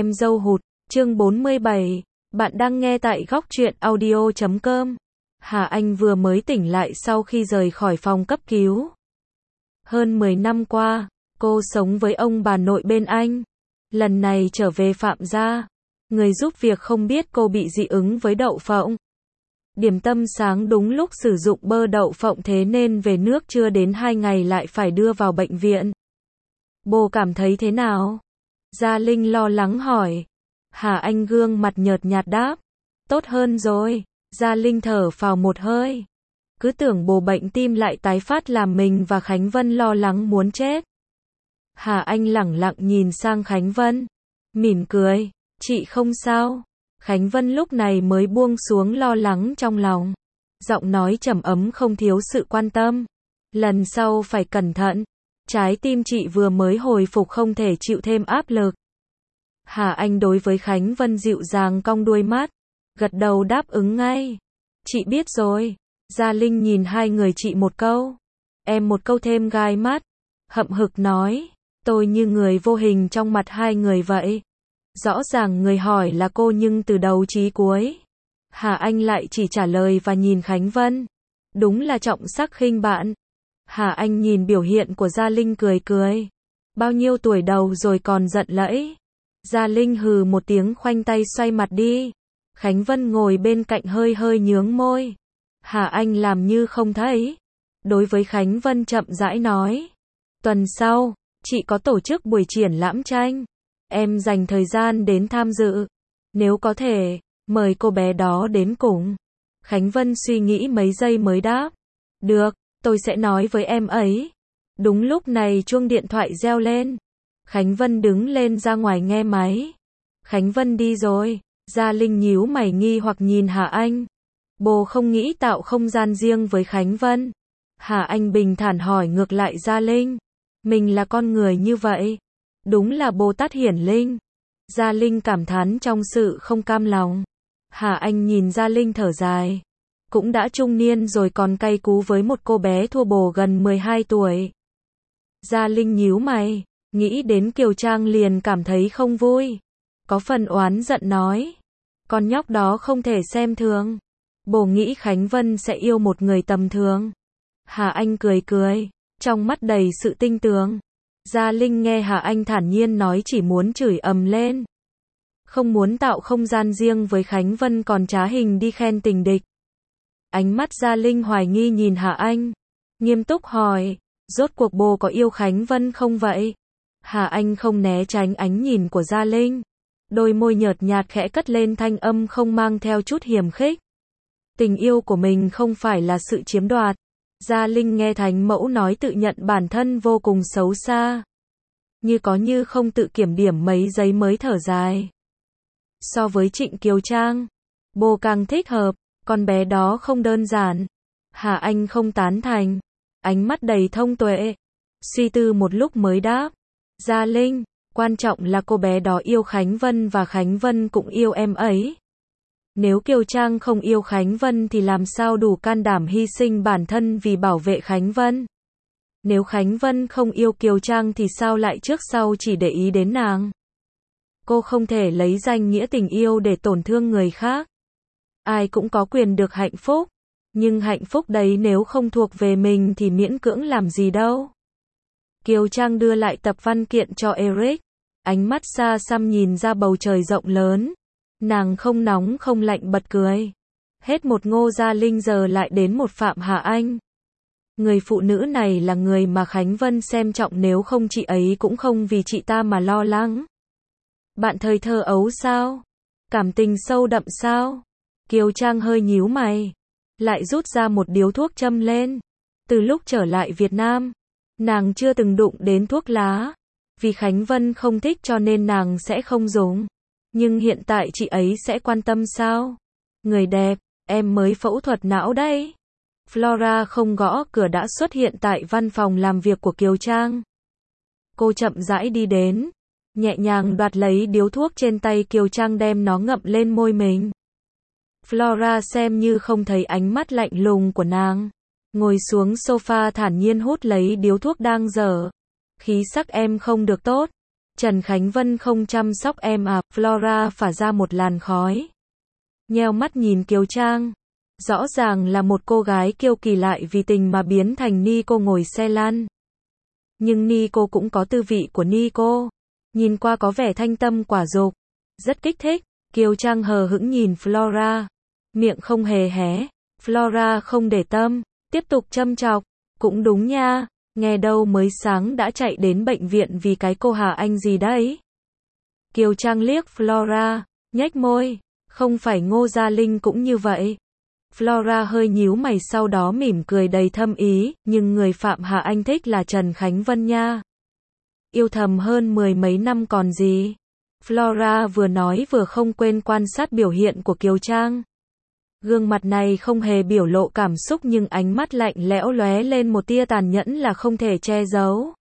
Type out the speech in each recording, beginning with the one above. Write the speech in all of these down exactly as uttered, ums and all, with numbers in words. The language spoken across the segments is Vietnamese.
em dâu hụt, chương bốn mươi bảy, bạn đang nghe tại góc truyện audio chấm com. Hà Anh vừa mới tỉnh lại sau khi rời khỏi phòng cấp cứu. Hơn mười năm qua, cô sống với ông bà nội bên anh. Lần này trở về Phạm gia, người giúp việc không biết cô bị dị ứng với đậu phộng. Điểm tâm sáng đúng lúc sử dụng bơ đậu phộng, thế nên về nước chưa đến hai ngày lại phải đưa vào bệnh viện. Bố cảm thấy thế nào? Gia Linh lo lắng hỏi. Hà Anh gương mặt nhợt nhạt đáp. Tốt hơn rồi. Gia Linh thở phào một hơi. Cứ tưởng bố bệnh tim lại tái phát làm mình và Khánh Vân lo lắng muốn chết. Hà Anh lẳng lặng nhìn sang Khánh Vân, mỉm cười. Chị không sao. Khánh Vân lúc này mới buông xuống lo lắng trong lòng. Giọng nói trầm ấm không thiếu sự quan tâm. Lần sau phải cẩn thận. Trái tim chị vừa mới hồi phục không thể chịu thêm áp lực. Hà Anh đối với Khánh Vân dịu dàng cong đuôi mắt, gật đầu đáp ứng ngay. Chị biết rồi. Gia Linh nhìn hai người chị một câu, em một câu thêm gai mắt, hậm hực nói. Tôi như người vô hình trong mặt hai người vậy. Rõ ràng người hỏi là cô nhưng từ đầu chí cuối, Hà Anh lại chỉ trả lời và nhìn Khánh Vân. Đúng là trọng sắc khinh bạn. Hà Anh nhìn biểu hiện của Gia Linh cười cười. Bao nhiêu tuổi đầu rồi còn giận lẫy. Gia Linh hừ một tiếng khoanh tay xoay mặt đi. Khánh Vân ngồi bên cạnh hơi hơi nhướng môi. Hà Anh làm như không thấy. Đối với Khánh Vân chậm rãi nói. Tuần sau, chị có tổ chức buổi triển lãm tranh. Em dành thời gian đến tham dự. Nếu có thể, mời cô bé đó đến cùng. Khánh Vân suy nghĩ mấy giây mới đáp. Được, tôi sẽ nói với em ấy. Đúng lúc này chuông điện thoại reo lên. Khánh Vân đứng lên ra ngoài nghe máy. Khánh Vân đi rồi. Gia Linh nhíu mày nghi hoặc nhìn Hà Anh. Bố không nghĩ tạo không gian riêng với Khánh Vân. Hà Anh bình thản hỏi ngược lại Gia Linh. Mình là con người như vậy. Đúng là Bồ Tát hiển linh. Gia Linh cảm thán trong sự không cam lòng. Hà Anh nhìn Gia Linh thở dài. Cũng đã trung niên rồi còn cay cú với một cô bé thua bồ gần mười hai tuổi. Gia Linh nhíu mày, nghĩ đến Kiều Trang liền cảm thấy không vui. Có phần oán giận nói. Con nhóc đó không thể xem thường. Bồ nghĩ Khánh Vân sẽ yêu một người tầm thường. Hà Anh cười cười, trong mắt đầy sự tinh tường. Gia Linh nghe Hà Anh thản nhiên nói chỉ muốn chửi ầm lên. Không muốn tạo không gian riêng với Khánh Vân còn trá hình đi khen tình địch. Ánh mắt Gia Linh hoài nghi nhìn Hà Anh. Nghiêm túc hỏi, rốt cuộc bồ có yêu Khánh Vân không vậy? Hà Anh không né tránh ánh nhìn của Gia Linh. Đôi môi nhợt nhạt khẽ cất lên thanh âm không mang theo chút hiềm khích. Tình yêu của mình không phải là sự chiếm đoạt. Gia Linh nghe thánh mẫu nói tự nhận bản thân vô cùng xấu xa. Như có như không tự kiểm điểm mấy giây mới thở dài. So với Trịnh Kiều Trang, bồ càng thích hợp, con bé đó không đơn giản. Hà Anh không tán thành, ánh mắt đầy thông tuệ. Suy tư một lúc mới đáp. Gia Linh, quan trọng là cô bé đó yêu Khánh Vân và Khánh Vân cũng yêu em ấy. Nếu Kiều Trang không yêu Khánh Vân thì làm sao đủ can đảm hy sinh bản thân vì bảo vệ Khánh Vân? Nếu Khánh Vân không yêu Kiều Trang thì sao lại trước sau chỉ để ý đến nàng? Cô không thể lấy danh nghĩa tình yêu để tổn thương người khác. Ai cũng có quyền được hạnh phúc. Nhưng hạnh phúc đấy nếu không thuộc về mình thì miễn cưỡng làm gì đâu. Kiều Trang đưa lại tập văn kiện cho Eric. Ánh mắt xa xăm nhìn ra bầu trời rộng lớn. Nàng không nóng không lạnh bật cười. Hết một Ngô Gia Linh giờ lại đến một Phạm Hà Anh. Người phụ nữ này là người mà Khánh Vân xem trọng, nếu không chị ấy cũng không vì chị ta mà lo lắng. Bạn thời thơ ấu sao? Cảm tình sâu đậm sao? Kiều Trang hơi nhíu mày. Lại rút ra một điếu thuốc châm lên. Từ lúc trở lại Việt Nam, nàng chưa từng đụng đến thuốc lá. Vì Khánh Vân không thích cho nên nàng sẽ không dùng. Nhưng hiện tại chị ấy sẽ quan tâm sao? Người đẹp, em mới phẫu thuật não đấy. Flora không gõ cửa đã xuất hiện tại văn phòng làm việc của Kiều Trang. Cô chậm rãi đi đến, nhẹ nhàng đoạt lấy điếu thuốc trên tay Kiều Trang đem nó ngậm lên môi mình. Flora xem như không thấy ánh mắt lạnh lùng của nàng. Ngồi xuống sofa thản nhiên hút lấy điếu thuốc đang dở. Khí sắc em không được tốt. Trần Khánh Vân không chăm sóc em à? Flora phả ra một làn khói. Nheo mắt nhìn Kiều Trang. Rõ ràng là một cô gái kiêu kỳ lại vì tình mà biến thành Nico ngồi xe lăn. Nhưng Nico cũng có tư vị của Nico. Nhìn qua có vẻ thanh tâm quả dục. Rất kích thích. Kiều Trang hờ hững nhìn Flora. Miệng không hề hé. Flora không để tâm. Tiếp tục châm chọc. Cũng đúng nha. Nghe đâu mới sáng đã chạy đến bệnh viện vì cái cô Hà Anh gì đấy. Kiều Trang liếc Flora. Nhếch môi. Không phải Ngô Gia Linh cũng như vậy. Flora hơi nhíu mày sau đó mỉm cười đầy thâm ý. Nhưng người Phạm Hà Anh thích là Trần Khánh Vân nha. Yêu thầm hơn mười mấy năm còn gì. Flora vừa nói vừa không quên quan sát biểu hiện của Kiều Trang. Gương mặt này không hề biểu lộ cảm xúc nhưng ánh mắt lạnh lẽo lóe lên một tia tàn nhẫn là không thể che giấu.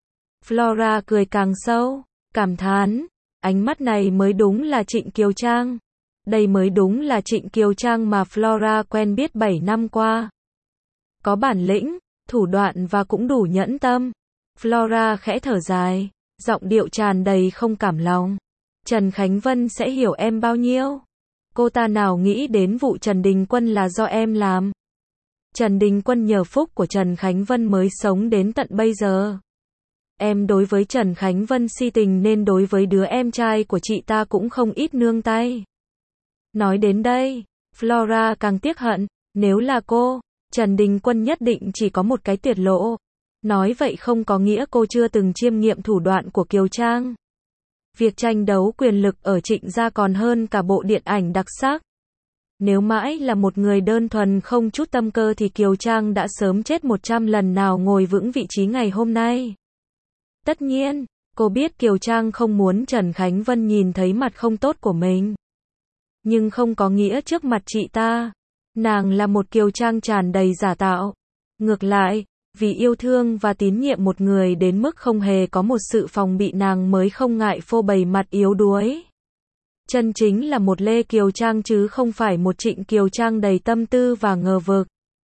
Flora cười càng sâu, cảm thán, ánh mắt này mới đúng là Trịnh Kiều Trang. Đây mới đúng là Trịnh Kiều Trang mà Flora quen biết bảy năm qua. Có bản lĩnh, thủ đoạn và cũng đủ nhẫn tâm. Flora khẽ thở dài, giọng điệu tràn đầy không cảm lòng. Trần Khánh Vân sẽ hiểu em bao nhiêu? Cô ta nào nghĩ đến vụ Trần Đình Quân là do em làm. Trần Đình Quân nhờ phúc của Trần Khánh Vân mới sống đến tận bây giờ. Em đối với Trần Khánh Vân si tình nên đối với đứa em trai của chị ta cũng không ít nương tay. Nói đến đây, Flora càng tiếc hận, nếu là cô, Trần Đình Quân nhất định chỉ có một cái tuyệt lộ. Nói vậy không có nghĩa cô chưa từng chiêm nghiệm thủ đoạn của Kiều Trang. Việc tranh đấu quyền lực ở Trịnh gia còn hơn cả bộ điện ảnh đặc sắc. Nếu mãi là một người đơn thuần không chút tâm cơ thì Kiều Trang đã sớm chết một trăm lần nào ngồi vững vị trí ngày hôm nay. Tất nhiên, cô biết Kiều Trang không muốn Trần Khánh Vân nhìn thấy mặt không tốt của mình. Nhưng không có nghĩa trước mặt chị ta, nàng là một Kiều Trang tràn đầy giả tạo. Ngược lại, vì yêu thương và tín nhiệm một người đến mức không hề có một sự phòng bị nàng mới không ngại phô bày mặt yếu đuối. Chân chính là một Lê Kiều Trang chứ không phải một Trịnh Kiều Trang đầy tâm tư và ngờ vực.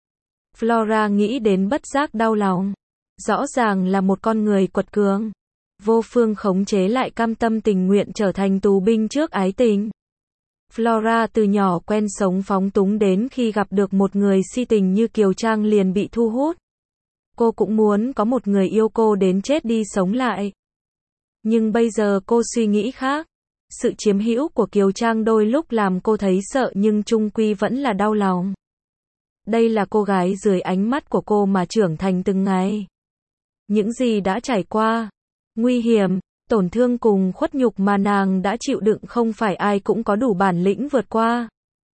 Flora nghĩ đến bất giác đau lòng. Rõ ràng là một con người quật cường. Vô phương khống chế lại cam tâm tình nguyện trở thành tù binh trước ái tình. Flora từ nhỏ quen sống phóng túng đến khi gặp được một người si tình như Kiều Trang liền bị thu hút. Cô cũng muốn có một người yêu cô đến chết đi sống lại. Nhưng bây giờ cô suy nghĩ khác. Sự chiếm hữu của Kiều Trang đôi lúc làm cô thấy sợ nhưng chung quy vẫn là đau lòng. Đây là cô gái dưới ánh mắt của cô mà trưởng thành từng ngày. Những gì đã trải qua, nguy hiểm, tổn thương cùng khuất nhục mà nàng đã chịu đựng không phải ai cũng có đủ bản lĩnh vượt qua.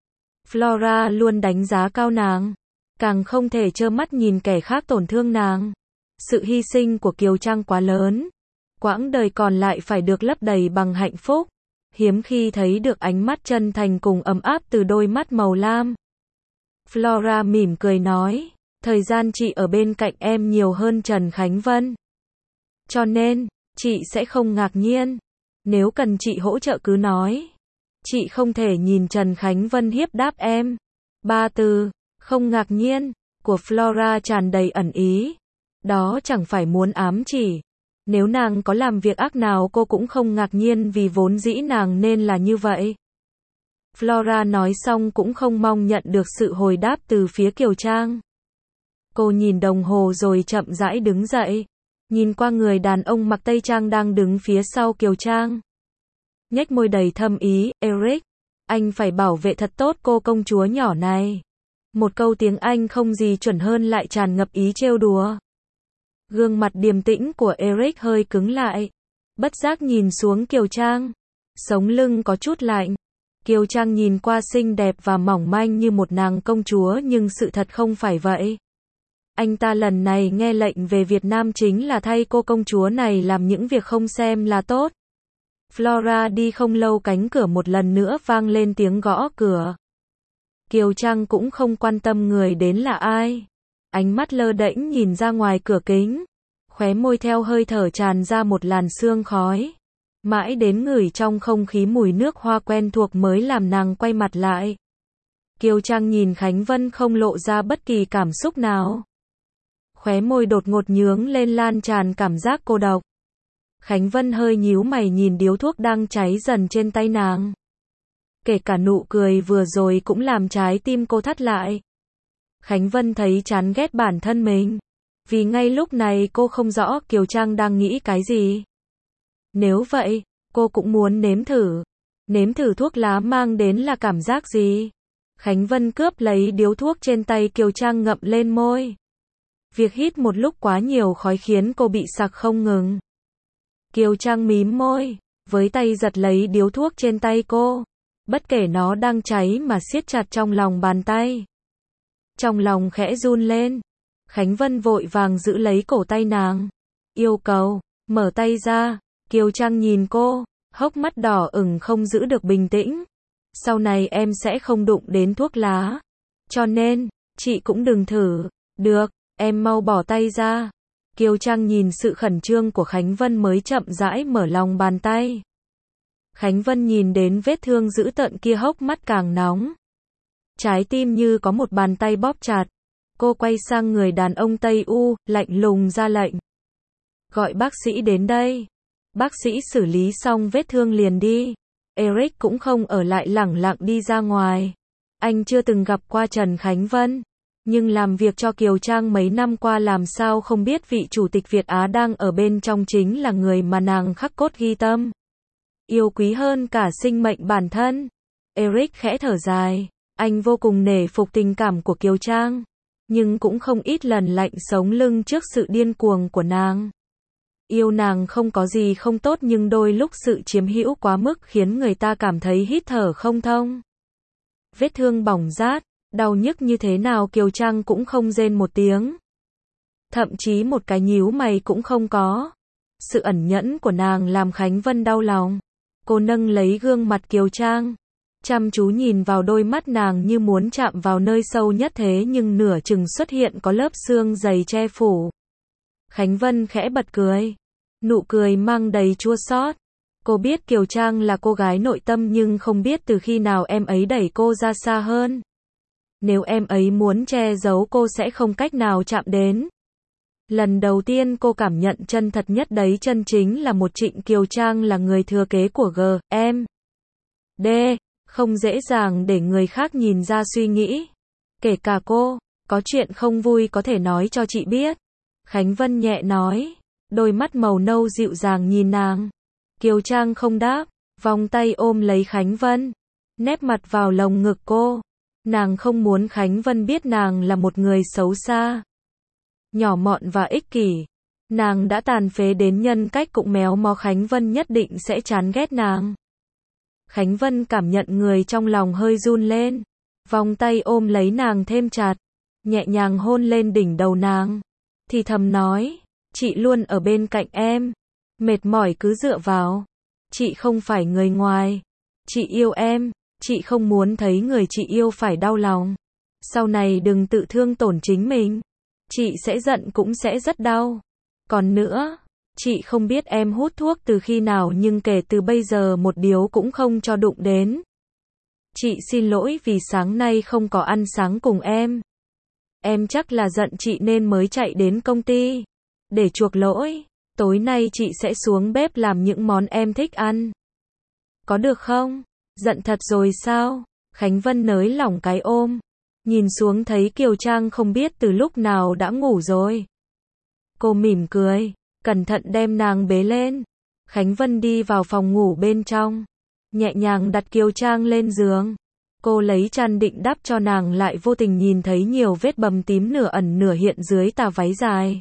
Flora luôn đánh giá cao nàng. Càng không thể trơ mắt nhìn kẻ khác tổn thương nàng. Sự hy sinh của Kiều Trang quá lớn. Quãng đời còn lại phải được lấp đầy bằng hạnh phúc. Hiếm khi thấy được ánh mắt chân thành cùng ấm áp từ đôi mắt màu lam. Flora mỉm cười nói, thời gian chị ở bên cạnh em nhiều hơn Trần Khánh Vân. Cho nên, chị sẽ không ngạc nhiên. Nếu cần chị hỗ trợ cứ nói. Chị không thể nhìn Trần Khánh Vân hiếp đáp em. Ba từ, không ngạc nhiên, của Flora tràn đầy ẩn ý. Đó chẳng phải muốn ám chỉ. Nếu nàng có làm việc ác nào cô cũng không ngạc nhiên vì vốn dĩ nàng nên là như vậy. Flora nói xong cũng không mong nhận được sự hồi đáp từ phía Kiều Trang. Cô nhìn đồng hồ rồi chậm rãi đứng dậy. Nhìn qua người đàn ông mặc tây trang đang đứng phía sau Kiều Trang. Nhếch môi đầy thâm ý, Eric, anh phải bảo vệ thật tốt cô công chúa nhỏ này. Một câu tiếng Anh không gì chuẩn hơn lại tràn ngập ý trêu đùa. Gương mặt điềm tĩnh của Eric hơi cứng lại. Bất giác nhìn xuống Kiều Trang. Sống lưng có chút lạnh. Kiều Trang nhìn qua xinh đẹp và mỏng manh như một nàng công chúa nhưng sự thật không phải vậy. Anh ta lần này nghe lệnh về Việt Nam chính là thay cô công chúa này làm những việc không xem là tốt. Flora đi không lâu cánh cửa một lần nữa vang lên tiếng gõ cửa. Kiều Trang cũng không quan tâm người đến là ai. Ánh mắt lơ đễnh nhìn ra ngoài cửa kính. Khóe môi theo hơi thở tràn ra một làn sương khói. Mãi đến ngửi trong không khí mùi nước hoa quen thuộc mới làm nàng quay mặt lại. Kiều Trang nhìn Khánh Vân không lộ ra bất kỳ cảm xúc nào. Khóe môi đột ngột nhướng lên lan tràn cảm giác cô độc. Khánh Vân hơi nhíu mày nhìn điếu thuốc đang cháy dần trên tay nàng. Kể cả nụ cười vừa rồi cũng làm trái tim cô thắt lại. Khánh Vân thấy chán ghét bản thân mình. Vì ngay lúc này cô không rõ Kiều Trang đang nghĩ cái gì. Nếu vậy, cô cũng muốn nếm thử. Nếm thử thuốc lá mang đến là cảm giác gì? Khánh Vân cướp lấy điếu thuốc trên tay Kiều Trang ngậm lên môi. Việc hít một lúc quá nhiều khói khiến cô bị sặc không ngừng. Kiều Trang mím môi, với tay giật lấy điếu thuốc trên tay cô. Bất kể nó đang cháy mà siết chặt trong lòng bàn tay. Trong lòng khẽ run lên. Khánh Vân vội vàng giữ lấy cổ tay nàng. Yêu cầu, mở tay ra. Kiều Trang nhìn cô, hốc mắt đỏ ửng không giữ được bình tĩnh. Sau này em sẽ không đụng đến thuốc lá. Cho nên, chị cũng đừng thử. Được, em mau bỏ tay ra. Kiều Trang nhìn sự khẩn trương của Khánh Vân mới chậm rãi mở lòng bàn tay. Khánh Vân nhìn đến vết thương dữ tợn kia hốc mắt càng nóng. Trái tim như có một bàn tay bóp chặt. Cô quay sang người đàn ông Tây U, lạnh lùng ra lệnh. Gọi bác sĩ đến đây. Bác sĩ xử lý xong vết thương liền đi. Eric cũng không ở lại lẳng lặng đi ra ngoài. Anh chưa từng gặp qua Trần Khánh Vân. Nhưng làm việc cho Kiều Trang mấy năm qua làm sao không biết vị chủ tịch Việt Á đang ở bên trong chính là người mà nàng khắc cốt ghi tâm. Yêu quý hơn cả sinh mệnh bản thân. Eric khẽ thở dài. Anh vô cùng nể phục tình cảm của Kiều Trang. Nhưng cũng không ít lần lạnh sống lưng trước sự điên cuồng của nàng. Yêu nàng không có gì không tốt nhưng đôi lúc sự chiếm hữu quá mức khiến người ta cảm thấy hít thở không thông. Vết thương bỏng rát, đau nhức như thế nào Kiều Trang cũng không rên một tiếng. Thậm chí một cái nhíu mày cũng không có. Sự ẩn nhẫn của nàng làm Khánh Vân đau lòng. Cô nâng lấy gương mặt Kiều Trang. Chăm chú nhìn vào đôi mắt nàng như muốn chạm vào nơi sâu nhất thế nhưng nửa chừng xuất hiện có lớp xương dày che phủ. Khánh Vân khẽ bật cười. Nụ cười mang đầy chua xót. Cô biết Kiều Trang là cô gái nội tâm nhưng không biết từ khi nào em ấy đẩy cô ra xa hơn. Nếu em ấy muốn che giấu cô sẽ không cách nào chạm đến. Lần đầu tiên cô cảm nhận chân thật nhất đấy chân chính là một Trịnh Kiều Trang là người thừa kế của G, em. D. Không dễ dàng để người khác nhìn ra suy nghĩ. Kể cả cô, có chuyện không vui có thể nói cho chị biết. Khánh Vân nhẹ nói, đôi mắt màu nâu dịu dàng nhìn nàng. Kiều Trang không đáp, vòng tay ôm lấy Khánh Vân, nép mặt vào lồng ngực cô. Nàng không muốn Khánh Vân biết nàng là một người xấu xa, nhỏ mọn và ích kỷ. Nàng đã tàn phế đến nhân cách cũng méo mó Khánh Vân nhất định sẽ chán ghét nàng. Khánh Vân cảm nhận người trong lòng hơi run lên, vòng tay ôm lấy nàng thêm chặt, nhẹ nhàng hôn lên đỉnh đầu nàng, thì thầm nói, chị luôn ở bên cạnh em, mệt mỏi cứ dựa vào, chị không phải người ngoài, chị yêu em, chị không muốn thấy người chị yêu phải đau lòng, sau này đừng tự thương tổn chính mình, chị sẽ giận cũng sẽ rất đau, còn nữa, chị không biết em hút thuốc từ khi nào nhưng kể từ bây giờ một điếu cũng không cho đụng đến. Chị xin lỗi vì sáng nay không có ăn sáng cùng em. Em chắc là giận chị nên mới chạy đến công ty. Để chuộc lỗi, tối nay chị sẽ xuống bếp làm những món em thích ăn. Có được không? Giận thật rồi sao? Khánh Vân nới lỏng cái ôm. Nhìn xuống thấy Kiều Trang không biết từ lúc nào đã ngủ rồi. Cô mỉm cười, cẩn thận đem nàng bế lên. Khánh Vân đi vào phòng ngủ bên trong, nhẹ nhàng đặt Kiều Trang lên giường. Cô lấy chăn định đắp cho nàng lại vô tình nhìn thấy nhiều vết bầm tím nửa ẩn nửa hiện dưới tà váy dài.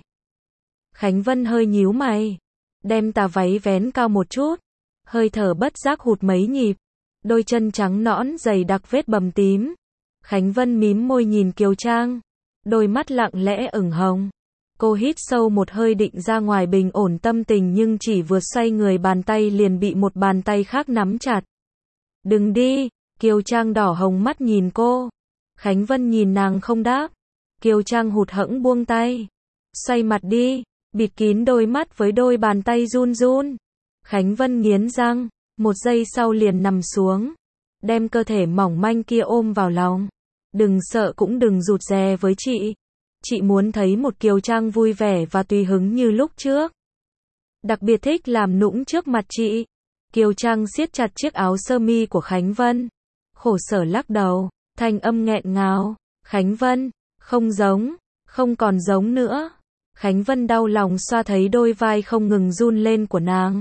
Khánh Vân hơi nhíu mày, đem tà váy vén cao một chút, hơi thở bất giác hụt mấy nhịp, đôi chân trắng nõn dày đặc vết bầm tím. Khánh Vân mím môi nhìn Kiều Trang, đôi mắt lặng lẽ ửng hồng. Cô hít sâu một hơi định ra ngoài bình ổn tâm tình nhưng chỉ vừa xoay người bàn tay liền bị một bàn tay khác nắm chặt. Đừng đi, Kiều Trang đỏ hồng mắt nhìn cô. Khánh Vân nhìn nàng không đáp. Kiều Trang hụt hẫng buông tay. Xoay mặt đi, bịt kín đôi mắt với đôi bàn tay run run. Khánh Vân nghiến răng, một giây sau liền nằm xuống. Đem cơ thể mỏng manh kia ôm vào lòng. Đừng sợ cũng đừng rụt rè với chị. Chị muốn thấy một Kiều Trang vui vẻ và tùy hứng như lúc trước. Đặc biệt thích làm nũng trước mặt chị. Kiều Trang siết chặt chiếc áo sơ mi của Khánh Vân. Khổ sở lắc đầu, thanh âm nghẹn ngào. Khánh Vân, không giống, không còn giống nữa. Khánh Vân đau lòng xoa thấy đôi vai không ngừng run lên của nàng.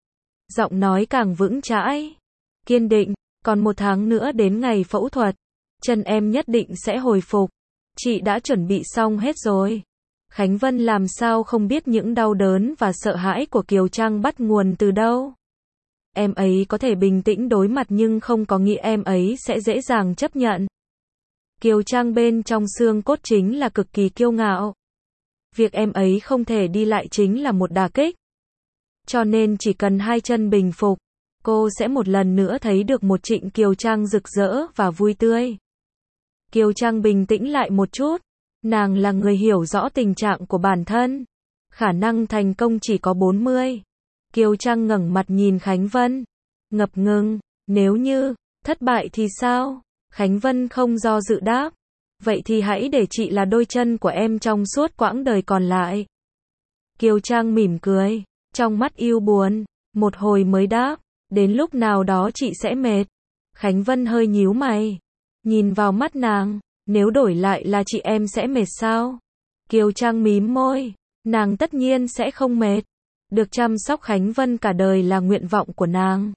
Giọng nói càng vững chãi, kiên định, còn một tháng nữa đến ngày phẫu thuật. Chân em nhất định sẽ hồi phục. Chị đã chuẩn bị xong hết rồi. Khánh Vân làm sao không biết những đau đớn và sợ hãi của Kiều Trang bắt nguồn từ đâu. Em ấy có thể bình tĩnh đối mặt nhưng không có nghĩa em ấy sẽ dễ dàng chấp nhận. Kiều Trang bên trong xương cốt chính là cực kỳ kiêu ngạo. Việc em ấy không thể đi lại chính là một đả kích. Cho nên chỉ cần hai chân bình phục, cô sẽ một lần nữa thấy được một Trịnh Kiều Trang rực rỡ và vui tươi. Kiều Trang bình tĩnh lại một chút. Nàng là người hiểu rõ tình trạng của bản thân. Khả năng thành công chỉ có bốn mươi. Kiều Trang ngẩng mặt nhìn Khánh Vân. Ngập ngừng, nếu như thất bại thì sao? Khánh Vân không do dự đáp. Vậy thì hãy để chị là đôi chân của em trong suốt quãng đời còn lại. Kiều Trang mỉm cười, trong mắt yêu buồn, một hồi mới đáp. Đến lúc nào đó chị sẽ mệt. Khánh Vân hơi nhíu mày, nhìn vào mắt nàng. Nếu đổi lại là chị em sẽ mệt sao? Kiều Trang mím môi. Nàng tất nhiên sẽ không mệt. Được chăm sóc Khánh Vân cả đời là nguyện vọng của nàng.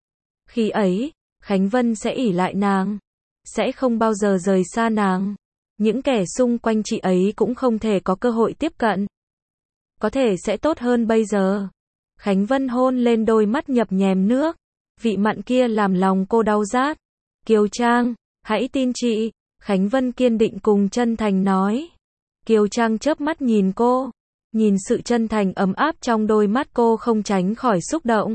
Khi ấy, Khánh Vân sẽ ỷ lại nàng. Sẽ không bao giờ rời xa nàng. Những kẻ xung quanh chị ấy cũng không thể có cơ hội tiếp cận. Có thể sẽ tốt hơn bây giờ. Khánh Vân hôn lên đôi mắt nhập nhèm nước. Vị mặn kia làm lòng cô đau rát. Kiều Trang, hãy tin chị. Khánh Vân kiên định cùng chân thành nói. Kiều Trang chớp mắt nhìn cô. Nhìn sự chân thành ấm áp trong đôi mắt cô không tránh khỏi xúc động.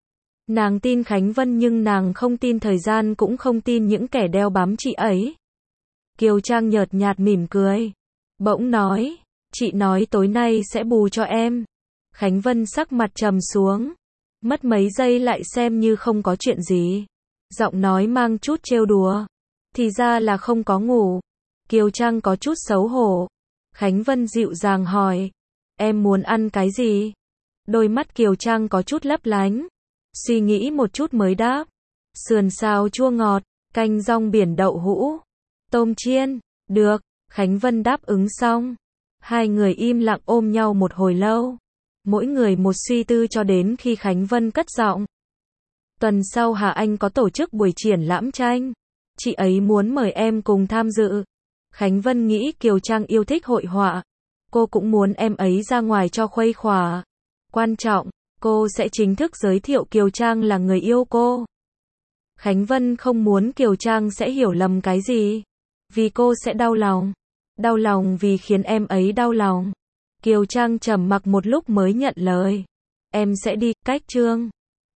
Nàng tin Khánh Vân nhưng nàng không tin thời gian cũng không tin những kẻ đeo bám chị ấy. Kiều Trang nhợt nhạt mỉm cười. Bỗng nói, chị nói tối nay sẽ bù cho em. Khánh Vân sắc mặt trầm xuống. Mất mấy giây lại xem như không có chuyện gì. Giọng nói mang chút trêu đùa. Thì ra là không có ngủ. Kiều Trang có chút xấu hổ. Khánh Vân dịu dàng hỏi. Em muốn ăn cái gì? Đôi mắt Kiều Trang có chút lấp lánh. Suy nghĩ một chút mới đáp. Sườn xào chua ngọt, canh rong biển đậu hũ, tôm chiên. Được, Khánh Vân đáp ứng xong. Hai người im lặng ôm nhau một hồi lâu. Mỗi người một suy tư cho đến khi Khánh Vân cất giọng. Tuần sau Hà Anh có tổ chức buổi triển lãm tranh. Chị ấy muốn mời em cùng tham dự. Khánh Vân nghĩ Kiều Trang yêu thích hội họa. Cô cũng muốn em ấy ra ngoài cho khuây khỏa. Quan trọng, cô sẽ chính thức giới thiệu Kiều Trang là người yêu cô. Khánh Vân không muốn Kiều Trang sẽ hiểu lầm cái gì. Vì cô sẽ đau lòng. Đau lòng vì khiến em ấy đau lòng. Kiều Trang trầm mặc một lúc mới nhận lời. Em sẽ đi, cách Trương.